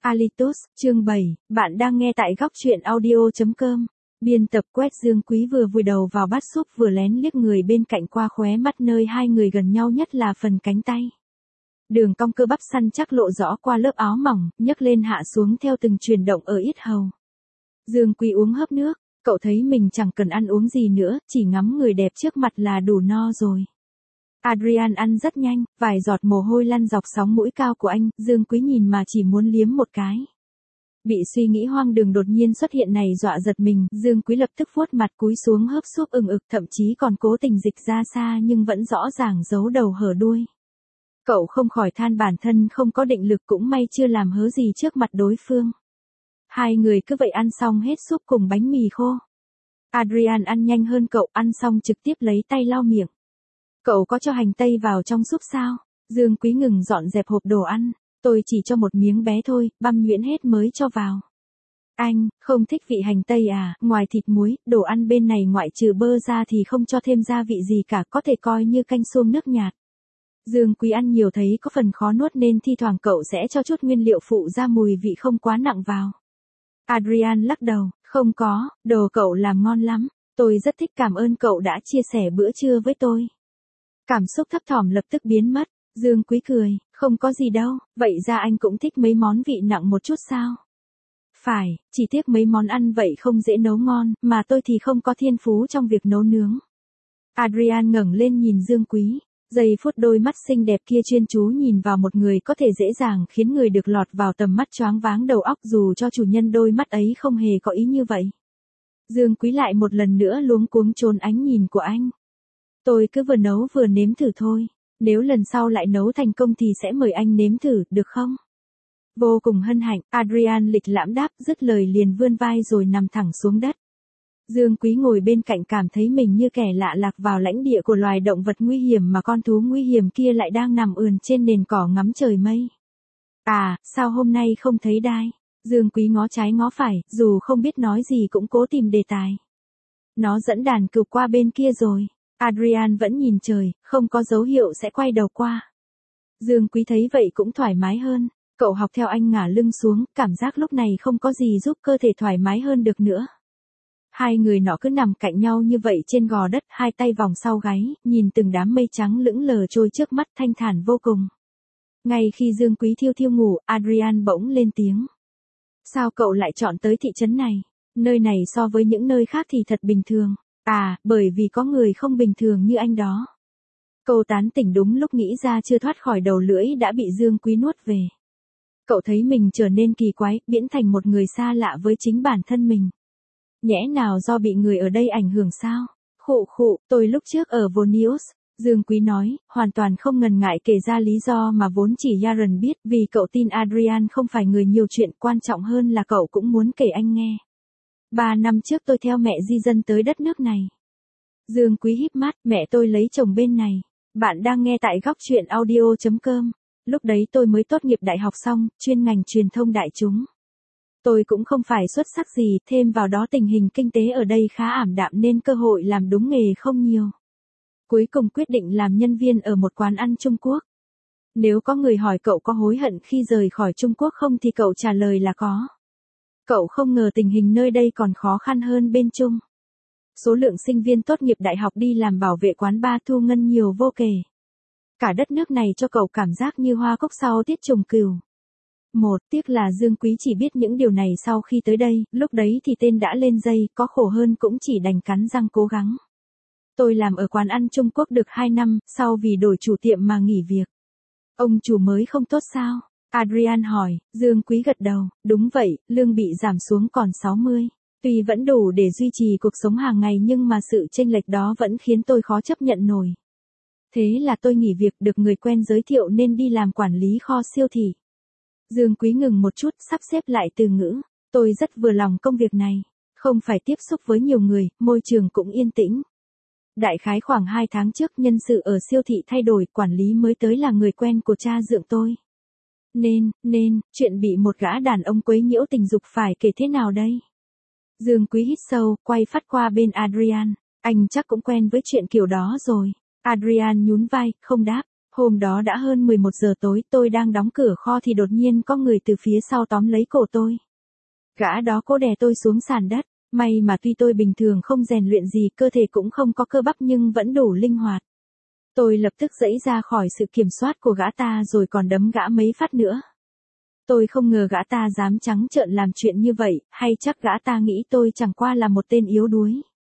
Alitos, chương 7, bạn đang nghe tại góc truyện audio.com. Biên tập Quét Dương Quý vừa vùi đầu vào bát súp vừa lén liếc người bên cạnh qua khóe mắt nơi hai người gần nhau nhất là phần cánh tay. Đường cong cơ bắp săn chắc lộ rõ qua lớp áo mỏng, nhấc lên hạ xuống theo từng chuyển động ở yết hầu. Dương Quý uống hớp nước, cậu thấy mình chẳng cần ăn uống gì nữa, chỉ ngắm người đẹp trước mặt là đủ no rồi. Adrian ăn rất nhanh, vài giọt mồ hôi lăn dọc sóng mũi cao của anh, Dương Quý nhìn mà chỉ muốn liếm một cái. Bị suy nghĩ hoang đường đột nhiên xuất hiện này dọa giật mình, Dương Quý lập tức vuốt mặt cúi xuống hớp súp ừng ực, thậm chí còn cố tình dịch ra xa nhưng vẫn rõ ràng giấu đầu hở đuôi. Cậu không khỏi than bản thân không có định lực, cũng may chưa làm hớ gì trước mặt đối phương. Hai người cứ vậy ăn xong hết súp cùng bánh mì khô. Adrian ăn nhanh hơn cậu, ăn xong trực tiếp lấy tay lau miệng. Cậu có cho hành tây vào trong súp sao? Dương Quý ngừng dọn dẹp hộp đồ ăn. Tôi chỉ cho một miếng bé thôi, băm nhuyễn hết mới cho vào. Anh, không thích vị hành tây à? Ngoài thịt muối, đồ ăn bên này ngoại trừ bơ ra thì không cho thêm gia vị gì cả, có thể coi như canh suông nước nhạt. Dương Quý ăn nhiều thấy có phần khó nuốt nên thi thoảng cậu sẽ cho chút nguyên liệu phụ ra mùi vị không quá nặng vào. Adrian lắc đầu, không có, đồ cậu làm ngon lắm. Tôi rất thích, cảm ơn cậu đã chia sẻ bữa trưa với tôi. Cảm xúc thấp thỏm lập tức biến mất. Dương Quý cười, không có gì đâu, vậy ra anh cũng thích mấy món vị nặng một chút sao? Phải, chỉ tiếc mấy món ăn vậy không dễ nấu ngon, mà tôi thì không có thiên phú trong việc nấu nướng. Adrian ngẩng lên nhìn Dương Quý, giây phút đôi mắt xinh đẹp kia chuyên chú nhìn vào một người có thể dễ dàng khiến người được lọt vào tầm mắt choáng váng đầu óc dù cho chủ nhân đôi mắt ấy không hề có ý như vậy. Dương Quý lại một lần nữa luống cuống trốn ánh nhìn của anh. Tôi cứ vừa nấu vừa nếm thử thôi. Nếu lần sau lại nấu thành công thì sẽ mời anh nếm thử, được không? Vô cùng hân hạnh, Adrian lịch lãm đáp, dứt lời liền vươn vai rồi nằm thẳng xuống đất. Dương Quý ngồi bên cạnh cảm thấy mình như kẻ lạ lạc vào lãnh địa của loài động vật nguy hiểm mà con thú nguy hiểm kia lại đang nằm ườn trên nền cỏ ngắm trời mây. À, sao hôm nay không thấy Đai? Dương Quý ngó trái ngó phải, dù không biết nói gì cũng cố tìm đề tài. Nó dẫn đàn cừu qua bên kia rồi. Adrian vẫn nhìn trời, không có dấu hiệu sẽ quay đầu qua. Dương Quý thấy vậy cũng thoải mái hơn. Cậu học theo anh ngả lưng xuống, cảm giác lúc này không có gì giúp cơ thể thoải mái hơn được nữa. Hai người nọ cứ nằm cạnh nhau như vậy trên gò đất, hai tay vòng sau gáy, nhìn từng đám mây trắng lững lờ trôi trước mắt thanh thản vô cùng. Ngay khi Dương Quý thiêu thiêu ngủ, Adrian bỗng lên tiếng. Sao cậu lại chọn tới thị trấn này? Nơi này so với những nơi khác thì thật bình thường. À, bởi vì có người không bình thường như anh đó. Câu tán tỉnh đúng lúc nghĩ ra chưa thoát khỏi đầu lưỡi đã bị Dương Quý nuốt về. Cậu thấy mình trở nên kỳ quái, biến thành một người xa lạ với chính bản thân mình. Nhẽ nào do bị người ở đây ảnh hưởng sao? Khụ, tôi lúc trước ở Vilnius, Dương Quý nói, hoàn toàn không ngần ngại kể ra lý do mà vốn chỉ Yaron biết, vì cậu tin Adrian không phải người nhiều chuyện, quan trọng hơn là cậu cũng muốn kể anh nghe. 3 năm trước tôi theo mẹ di dân tới đất nước này. Dương Quý híp mắt, mẹ tôi lấy chồng bên này. Bạn đang nghe tại góc truyện audio.com. Lúc đấy tôi mới tốt nghiệp đại học xong, chuyên ngành truyền thông đại chúng. Tôi cũng không phải xuất sắc gì, thêm vào đó tình hình kinh tế ở đây khá ảm đạm nên cơ hội làm đúng nghề không nhiều. Cuối cùng quyết định làm nhân viên ở một quán ăn Trung Quốc. Nếu có người hỏi cậu có hối hận khi rời khỏi Trung Quốc không thì cậu trả lời là có. Cậu không ngờ tình hình nơi đây còn khó khăn hơn bên Trung. Số lượng sinh viên tốt nghiệp đại học đi làm bảo vệ quán bar thu ngân nhiều vô kể. Cả đất nước này cho cậu cảm giác như hoa cúc sau tiết trùng cừu. Một, tiếc là Dương Quý chỉ biết những điều này sau khi tới đây, lúc đấy thì tên đã lên dây, có khổ hơn cũng chỉ đành cắn răng cố gắng. Tôi làm ở quán ăn Trung Quốc được 2 năm, sau vì đổi chủ tiệm mà nghỉ việc. Ông chủ mới không tốt sao? Adrian hỏi, Dương Quý gật đầu, đúng vậy, lương bị giảm xuống còn 60. Tuy vẫn đủ để duy trì cuộc sống hàng ngày nhưng mà sự chênh lệch đó vẫn khiến tôi khó chấp nhận nổi. Thế là tôi nghỉ việc, được người quen giới thiệu nên đi làm quản lý kho siêu thị. Dương Quý ngừng một chút, sắp xếp lại từ ngữ. Tôi rất vừa lòng công việc này. Không phải tiếp xúc với nhiều người, môi trường cũng yên tĩnh. Đại khái khoảng 2 tháng trước nhân sự ở siêu thị thay đổi, quản lý mới tới là người quen của cha dượng tôi. Nên, chuyện bị một gã đàn ông quấy nhiễu tình dục phải kể thế nào đây? Dương Quý hít sâu, quay phát qua bên Adrian. Anh chắc cũng quen với chuyện kiểu đó rồi. Adrian nhún vai, không đáp. Hôm đó đã hơn 11 giờ tối, tôi đang đóng cửa kho thì đột nhiên có người từ phía sau tóm lấy cổ tôi. Gã đó cố đè tôi xuống sàn đất, may mà tuy tôi bình thường không rèn luyện gì, cơ thể cũng không có cơ bắp nhưng vẫn đủ linh hoạt. Tôi lập tức giãy ra khỏi sự kiểm soát của gã ta rồi còn đấm gã mấy phát nữa. Tôi không ngờ gã ta dám trắng trợn làm chuyện như vậy, hay chắc gã ta nghĩ tôi chẳng qua là một tên yếu đuối.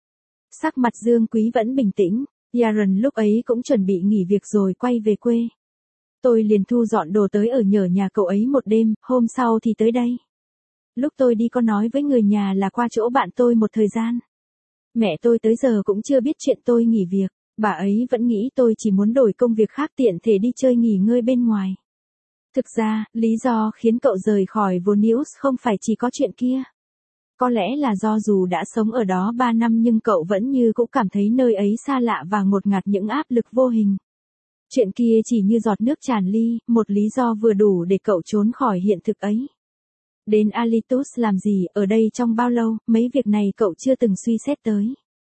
Sắc mặt Dương Quý vẫn bình tĩnh, Yaron lúc ấy cũng chuẩn bị nghỉ việc rồi quay về quê. Tôi liền thu dọn đồ tới ở nhờ nhà cậu ấy một đêm, hôm sau thì tới đây. Lúc tôi đi có nói với người nhà là qua chỗ bạn tôi một thời gian. Mẹ tôi tới giờ cũng chưa biết chuyện tôi nghỉ việc, bà ấy vẫn nghĩ tôi chỉ muốn đổi công việc khác tiện thể đi chơi nghỉ ngơi bên ngoài. Thực ra, lý do khiến cậu rời khỏi Vilnius không phải chỉ có chuyện kia. Có lẽ là do dù đã sống ở đó 3 năm nhưng cậu vẫn như cũng cảm thấy nơi ấy xa lạ và ngột ngạt những áp lực vô hình. Chuyện kia chỉ như giọt nước tràn ly, một lý do vừa đủ để cậu trốn khỏi hiện thực ấy. Đến Alytus làm gì, ở đây trong bao lâu, mấy việc này cậu chưa từng suy xét tới.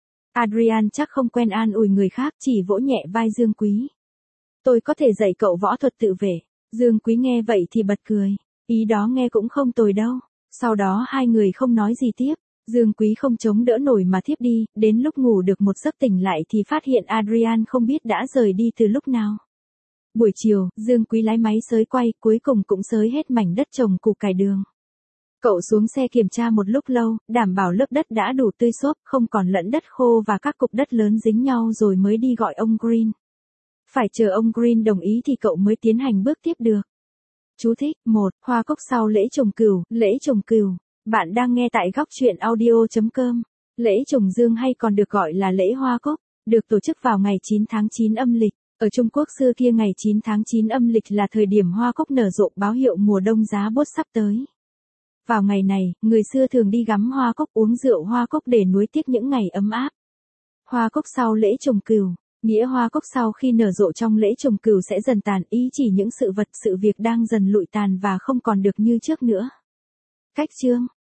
Adrian chắc không quen an ủi người khác, chỉ vỗ nhẹ vai Dương Quý. Tôi có thể dạy cậu võ thuật tự vệ. Dương Quý nghe vậy thì bật cười. Ý đó nghe cũng không tồi đâu. Sau đó hai người không nói gì tiếp. Dương Quý không chống đỡ nổi mà thiếp đi, đến lúc ngủ được một giấc tỉnh lại thì phát hiện Adrian không biết đã rời đi từ lúc nào. Buổi chiều, Dương Quý lái máy xới quay, cuối cùng cũng xới hết mảnh đất trồng củ cải đường. Cậu xuống xe kiểm tra một lúc lâu, đảm bảo lớp đất đã đủ tươi xốp, không còn lẫn đất khô và các cục đất lớn dính nhau rồi mới đi gọi ông Green. Phải chờ ông Green đồng ý thì cậu mới tiến hành bước tiếp được. Chú thích: 1. Hoa cúc sau lễ trùng cửu. Lễ trùng cửu. Bạn đang nghe tại góc truyện audio.com. Lễ trùng dương hay còn được gọi là lễ hoa cúc, được tổ chức vào ngày 9 tháng 9 âm lịch. Ở Trung Quốc xưa kia ngày 9 tháng 9 âm lịch là thời điểm hoa cúc nở rộ, báo hiệu mùa đông giá bốt sắp tới. Vào ngày này, người xưa thường đi ngắm hoa cúc, uống rượu hoa cúc để nuối tiếc những ngày ấm áp. Hoa cúc sau lễ trùng cửu. Nghĩa hoa cúc sau khi nở rộ trong lễ trùng cửu sẽ dần tàn, ý chỉ những sự vật, sự việc đang dần lụi tàn và không còn được như trước nữa. Cách chương